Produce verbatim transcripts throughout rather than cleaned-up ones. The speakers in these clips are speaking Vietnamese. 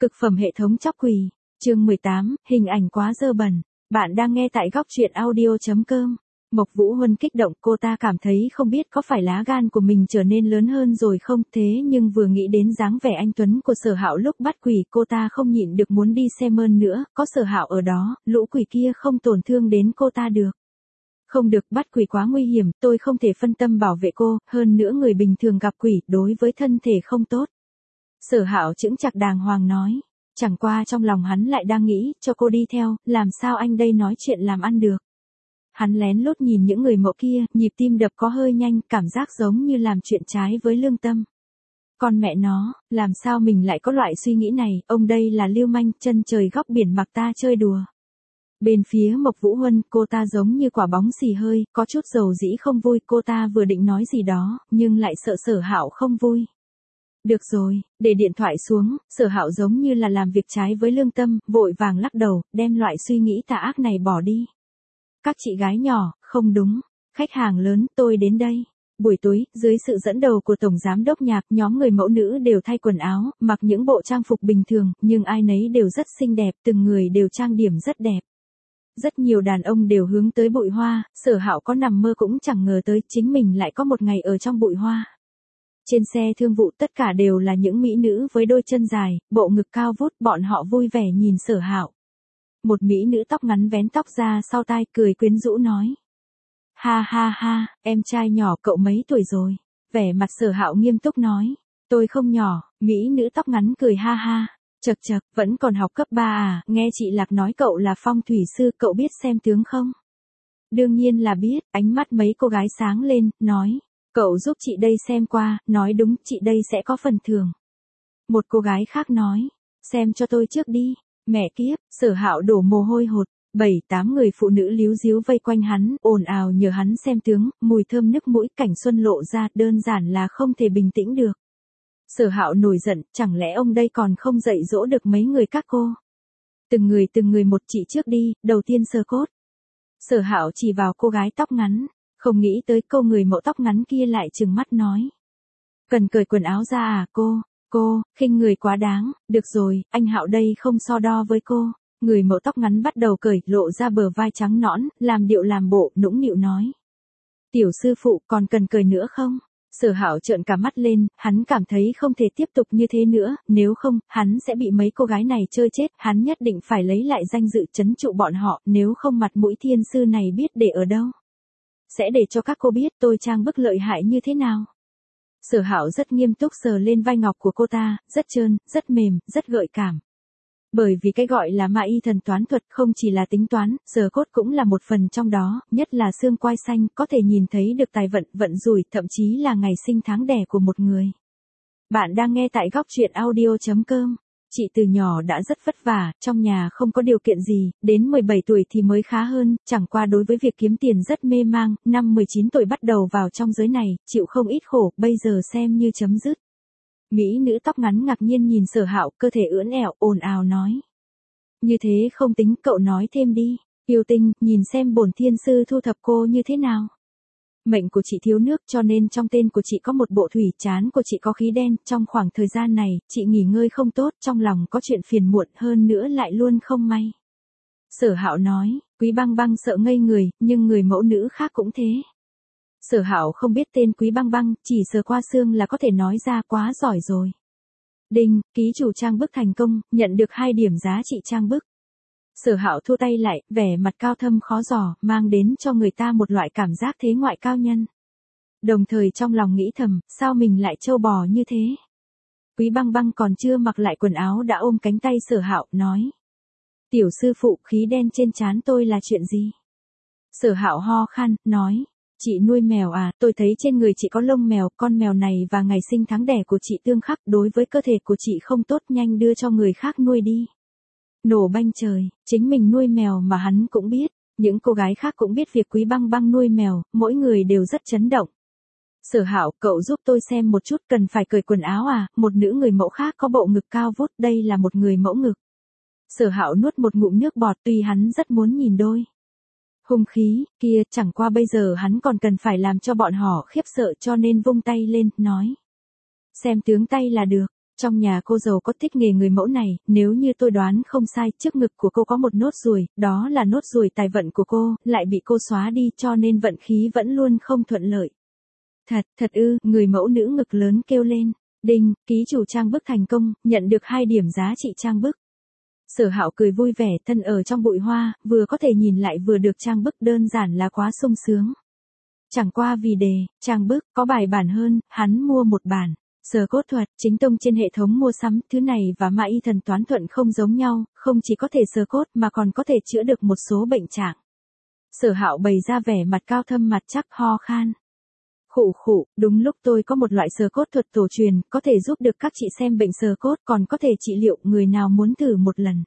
Cực phẩm hệ thống chóc quỳ. Chương mười tám, hình ảnh quá dơ bẩn. Bạn đang nghe tại góc truyện audio chấm com. Mộc Vũ Huân kích động, cô ta cảm thấy không biết có phải lá gan của mình trở nên lớn hơn rồi không, thế nhưng vừa nghĩ đến dáng vẻ anh tuấn của Sở Hạo lúc bắt quỷ, cô ta không nhịn được muốn đi xem ơn nữa, có Sở Hạo ở đó, lũ quỷ kia không tổn thương đến cô ta được. Không được, bắt quỷ quá nguy hiểm, tôi không thể phân tâm bảo vệ cô, hơn nữa người bình thường gặp quỷ đối với thân thể không tốt. Sở Hạo chững chạc đàng hoàng nói, chẳng qua trong lòng hắn lại đang nghĩ, cho cô đi theo, làm sao anh đây nói chuyện làm ăn được. Hắn lén lút nhìn những người mộ kia, nhịp tim đập có hơi nhanh, cảm giác giống như làm chuyện trái với lương tâm. Con mẹ nó, làm sao mình lại có loại suy nghĩ này, ông đây là lưu manh, chân trời góc biển mặc ta chơi đùa. Bên phía Mộc Vũ Huân, cô ta giống như quả bóng xì hơi, có chút dầu dĩ không vui, cô ta vừa định nói gì đó, nhưng lại sợ Sở Hạo không vui. Được rồi, để điện thoại xuống, Sở Hạo giống như là làm việc trái với lương tâm, vội vàng lắc đầu, đem loại suy nghĩ tà ác này bỏ đi. Các chị gái nhỏ, không đúng, khách hàng lớn, tôi đến đây. Buổi tối, dưới sự dẫn đầu của Tổng Giám Đốc Nhạc, nhóm người mẫu nữ đều thay quần áo, mặc những bộ trang phục bình thường, nhưng ai nấy đều rất xinh đẹp, từng người đều trang điểm rất đẹp. Rất nhiều đàn ông đều hướng tới bụi hoa, Sở Hạo có nằm mơ cũng chẳng ngờ tới chính mình lại có một ngày ở trong bụi hoa. Trên xe thương vụ tất cả đều là những mỹ nữ với đôi chân dài, bộ ngực cao vút, bọn họ vui vẻ nhìn Sở Hạo. Một mỹ nữ tóc ngắn vén tóc ra sau tai cười quyến rũ nói. Ha ha ha, em trai nhỏ cậu mấy tuổi rồi? Vẻ mặt Sở Hạo nghiêm túc nói. Tôi không nhỏ, mỹ nữ tóc ngắn cười ha ha. Chật chật, vẫn còn học cấp ba à, nghe chị Lạc nói cậu là phong thủy sư, cậu biết xem tướng không? Đương nhiên là biết, ánh mắt mấy cô gái sáng lên, nói. Cậu giúp chị đây xem qua, nói đúng, chị đây sẽ có phần thưởng. Một cô gái khác nói. Xem cho tôi trước đi. Mẹ kiếp, Sở Hạo đổ mồ hôi hột, bảy tám người phụ nữ líu díu vây quanh hắn, ồn ào nhờ hắn xem tướng, mùi thơm nức mũi, cảnh xuân lộ ra, đơn giản là không thể bình tĩnh được. Sở Hạo nổi giận, chẳng lẽ ông đây còn không dạy dỗ được mấy người các cô? Từng người từng người một, chị trước đi, đầu tiên Sơ Cốt. Sở Hạo chỉ vào cô gái tóc ngắn, không nghĩ tới câu người mẫu tóc ngắn kia lại trừng mắt nói. Cần cởi quần áo ra à cô? Cô, khinh người quá đáng, được rồi, anh Hạo đây không so đo với cô. Người mẫu tóc ngắn bắt đầu cởi, lộ ra bờ vai trắng nõn, làm điệu làm bộ, nũng nịu nói. Tiểu sư phụ, còn cần cởi nữa không? Sở Hạo trợn cả mắt lên, hắn cảm thấy không thể tiếp tục như thế nữa, nếu không, hắn sẽ bị mấy cô gái này chơi chết, hắn nhất định phải lấy lại danh dự trấn trụ bọn họ, nếu không mặt mũi thiên sư này biết để ở đâu. Sẽ để cho các cô biết tôi trang bức lợi hại như thế nào. Sở Hạo rất nghiêm túc sờ lên vai ngọc của cô ta, rất trơn, rất mềm, rất gợi cảm. Bởi vì cái gọi là ma y thần toán thuật không chỉ là tính toán, giờ cốt cũng là một phần trong đó, nhất là xương quai xanh, có thể nhìn thấy được tài vận, vận rủi, thậm chí là ngày sinh tháng đẻ của một người. Bạn đang nghe tại góc truyện audio chấm com. Chị từ nhỏ đã rất vất vả, trong nhà không có điều kiện gì, đến mười bảy tuổi thì mới khá hơn, chẳng qua đối với việc kiếm tiền rất mê mang, năm mười chín tuổi bắt đầu vào trong giới này, chịu không ít khổ, bây giờ xem như chấm dứt. Mỹ nữ tóc ngắn ngạc nhiên nhìn Sở Hạo, cơ thể ưỡn ẻo, ồn ào nói. Như thế không tính, cậu nói thêm đi, yêu tinh, nhìn xem bổn thiên sư thu thập cô như thế nào. Mệnh của chị thiếu nước cho nên trong tên của chị có một bộ thủy, trán của chị có khí đen, trong khoảng thời gian này, chị nghỉ ngơi không tốt, trong lòng có chuyện phiền muộn, hơn nữa lại luôn không may. Sở Hạo nói, Quý Băng Băng sợ ngây người, nhưng người mẫu nữ khác cũng thế. Sở Hạo không biết tên Quý Băng Băng, chỉ sờ qua xương là có thể nói ra, quá giỏi rồi. Đinh, ký chủ trang bức thành công, nhận được hai điểm giá trị trang bức. Sở Hạo thu tay lại, vẻ mặt cao thâm khó dò, mang đến cho người ta một loại cảm giác thế ngoại cao nhân. Đồng thời trong lòng nghĩ thầm, sao mình lại trâu bò như thế? Quý Băng Băng còn chưa mặc lại quần áo đã ôm cánh tay Sở Hạo, nói. Tiểu sư phụ, khí đen trên trán tôi là chuyện gì? Sở Hạo ho khan, nói. Chị nuôi mèo à, tôi thấy trên người chị có lông mèo, con mèo này và ngày sinh tháng đẻ của chị tương khắc, đối với cơ thể của chị không tốt, nhanh đưa cho người khác nuôi đi. Nổ banh trời, chính mình nuôi mèo mà hắn cũng biết, những cô gái khác cũng biết việc Quý Băng Băng nuôi mèo, mỗi người đều rất chấn động. Sở Hạo, cậu giúp tôi xem một chút, cần phải cởi quần áo à, một nữ người mẫu khác có bộ ngực cao vút, đây là một người mẫu ngực. Sở Hạo nuốt một ngụm nước bọt, tuy hắn rất muốn nhìn đôi hung khí kia, chẳng qua bây giờ hắn còn cần phải làm cho bọn họ khiếp sợ cho nên vung tay lên, nói. Xem tướng tay là được, Trong nhà cô giàu có thích nghề người mẫu này, nếu như tôi đoán không sai, trước ngực của cô có một nốt ruồi, đó là nốt ruồi tài vận của cô, lại bị cô xóa đi cho nên vận khí vẫn luôn không thuận lợi. Thật, thật ư, người mẫu nữ ngực lớn kêu lên. Đinh, ký chủ trang bức thành công, nhận được hai điểm giá trị trang bức. Sở Hạo cười vui vẻ, thân ở trong bụi hoa, vừa có thể nhìn lại vừa được trang bức, đơn giản là quá sung sướng. Chẳng qua vì đề, trang bức, có bài bản hơn, hắn mua một bản. Sờ cốt thuật, chính tông trên hệ thống mua sắm, thứ này và ma y thần toán thuận không giống nhau, không chỉ có thể sờ cốt mà còn có thể chữa được một số bệnh trạng. Sở Hạo bày ra vẻ mặt cao thâm mặt chắc, ho khan. Khụ khụ, đúng lúc tôi có một loại sờ cốt thuật tổ truyền, có thể giúp được các chị xem bệnh sờ cốt, còn có thể trị liệu, người nào muốn thử một lần.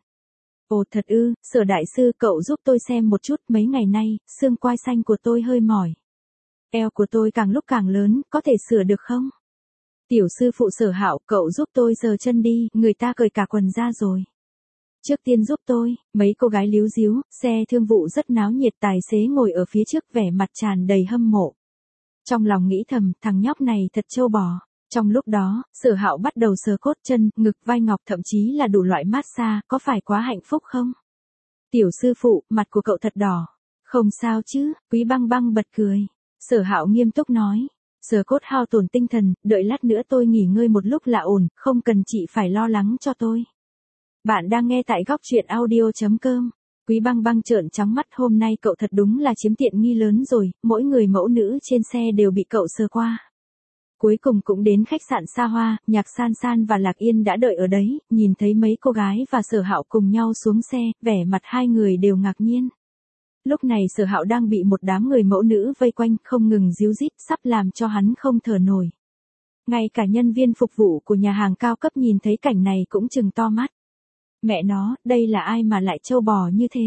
Ồ thật ư, Sở đại sư, cậu giúp tôi xem một chút, mấy ngày nay, xương quai xanh của tôi hơi mỏi. Eo của tôi càng lúc càng lớn, có thể sửa được không? Tiểu sư phụ Sở Hạo, cậu giúp tôi sờ chân đi, người ta cởi cả quần ra rồi. Trước tiên giúp tôi, mấy cô gái líu díu, xe thương vụ rất náo nhiệt, tài xế ngồi ở phía trước vẻ mặt tràn đầy hâm mộ. Trong lòng nghĩ thầm, thằng nhóc này thật trâu bò. Trong lúc đó, Sở Hạo bắt đầu sờ cốt chân, ngực, vai ngọc, thậm chí là đủ loại massage, có phải quá hạnh phúc không? Tiểu sư phụ, mặt của cậu thật đỏ. Không sao chứ, Quý Băng Băng bật cười. Sở Hạo nghiêm túc nói. Sờ cốt hao tổn tinh thần, đợi lát nữa tôi nghỉ ngơi một lúc là ổn, không cần chị phải lo lắng cho tôi. Bạn đang nghe tại góc truyện audio chấm com. Quý Băng Băng trợn trắng mắt, hôm nay cậu thật đúng là chiếm tiện nghi lớn rồi, mỗi người mẫu nữ trên xe đều bị cậu sờ qua. Cuối cùng cũng đến khách sạn xa hoa, Nhạc San San và Lạc Yên đã đợi ở đấy, nhìn thấy mấy cô gái và Sở Hạo cùng nhau xuống xe, vẻ mặt hai người đều ngạc nhiên. Lúc này Sở Hạo đang bị một đám người mẫu nữ vây quanh, không ngừng díu dít, sắp làm cho hắn không thở nổi. Ngay cả nhân viên phục vụ của nhà hàng cao cấp nhìn thấy cảnh này cũng trừng to mắt. Mẹ nó, đây là ai mà lại trâu bò như thế?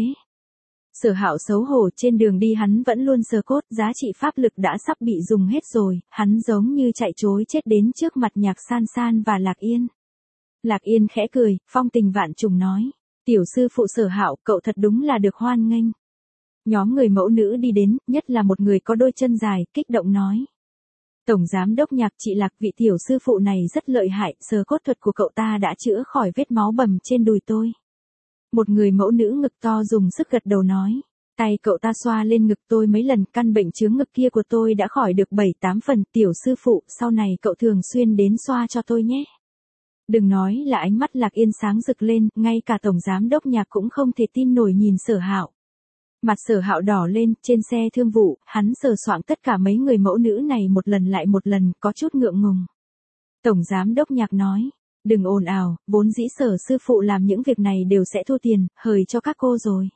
Sở Hạo xấu hổ, trên đường đi hắn vẫn luôn sờ cốt, giá trị pháp lực đã sắp bị dùng hết rồi, hắn giống như chạy trối chết đến trước mặt Nhạc San San và Lạc Yên. Lạc Yên khẽ cười, phong tình vạn trùng nói, tiểu sư phụ Sở Hạo, cậu thật đúng là được hoan nghênh. Nhóm người mẫu nữ đi đến, nhất là một người có đôi chân dài, kích động nói. Tổng giám đốc Nhạc, chị Lạc, vị tiểu sư phụ này rất lợi hại, sờ cốt thuật của cậu ta đã chữa khỏi vết máu bầm trên đùi tôi. Một người mẫu nữ ngực to dùng sức gật đầu nói. Tay cậu ta xoa lên ngực tôi mấy lần, căn bệnh chướng ngực kia của tôi đã khỏi được bảy tám phần, tiểu sư phụ, sau này cậu thường xuyên đến xoa cho tôi nhé. Đừng nói là ánh mắt Lạc Yên sáng rực lên, ngay cả tổng giám đốc Nhạc cũng không thể tin nổi nhìn Sở Hạo. Mặt Sở Hạo đỏ lên, trên xe thương vụ, hắn sờ soạng tất cả mấy người mẫu nữ này một lần lại một lần, có chút ngượng ngùng. Tổng giám đốc Nhạc nói, đừng ồn ào, vốn dĩ Sở sư phụ làm những việc này đều sẽ thua tiền, hời cho các cô rồi.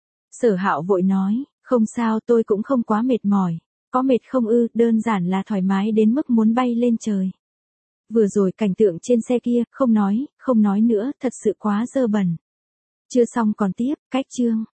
Sở Hạo vội nói, không sao, tôi cũng không quá mệt mỏi. Có mệt không ư, đơn giản là thoải mái đến mức muốn bay lên trời. Vừa rồi cảnh tượng trên xe kia, không nói, không nói nữa, thật sự quá dơ bẩn. Chưa xong còn tiếp, cách chương.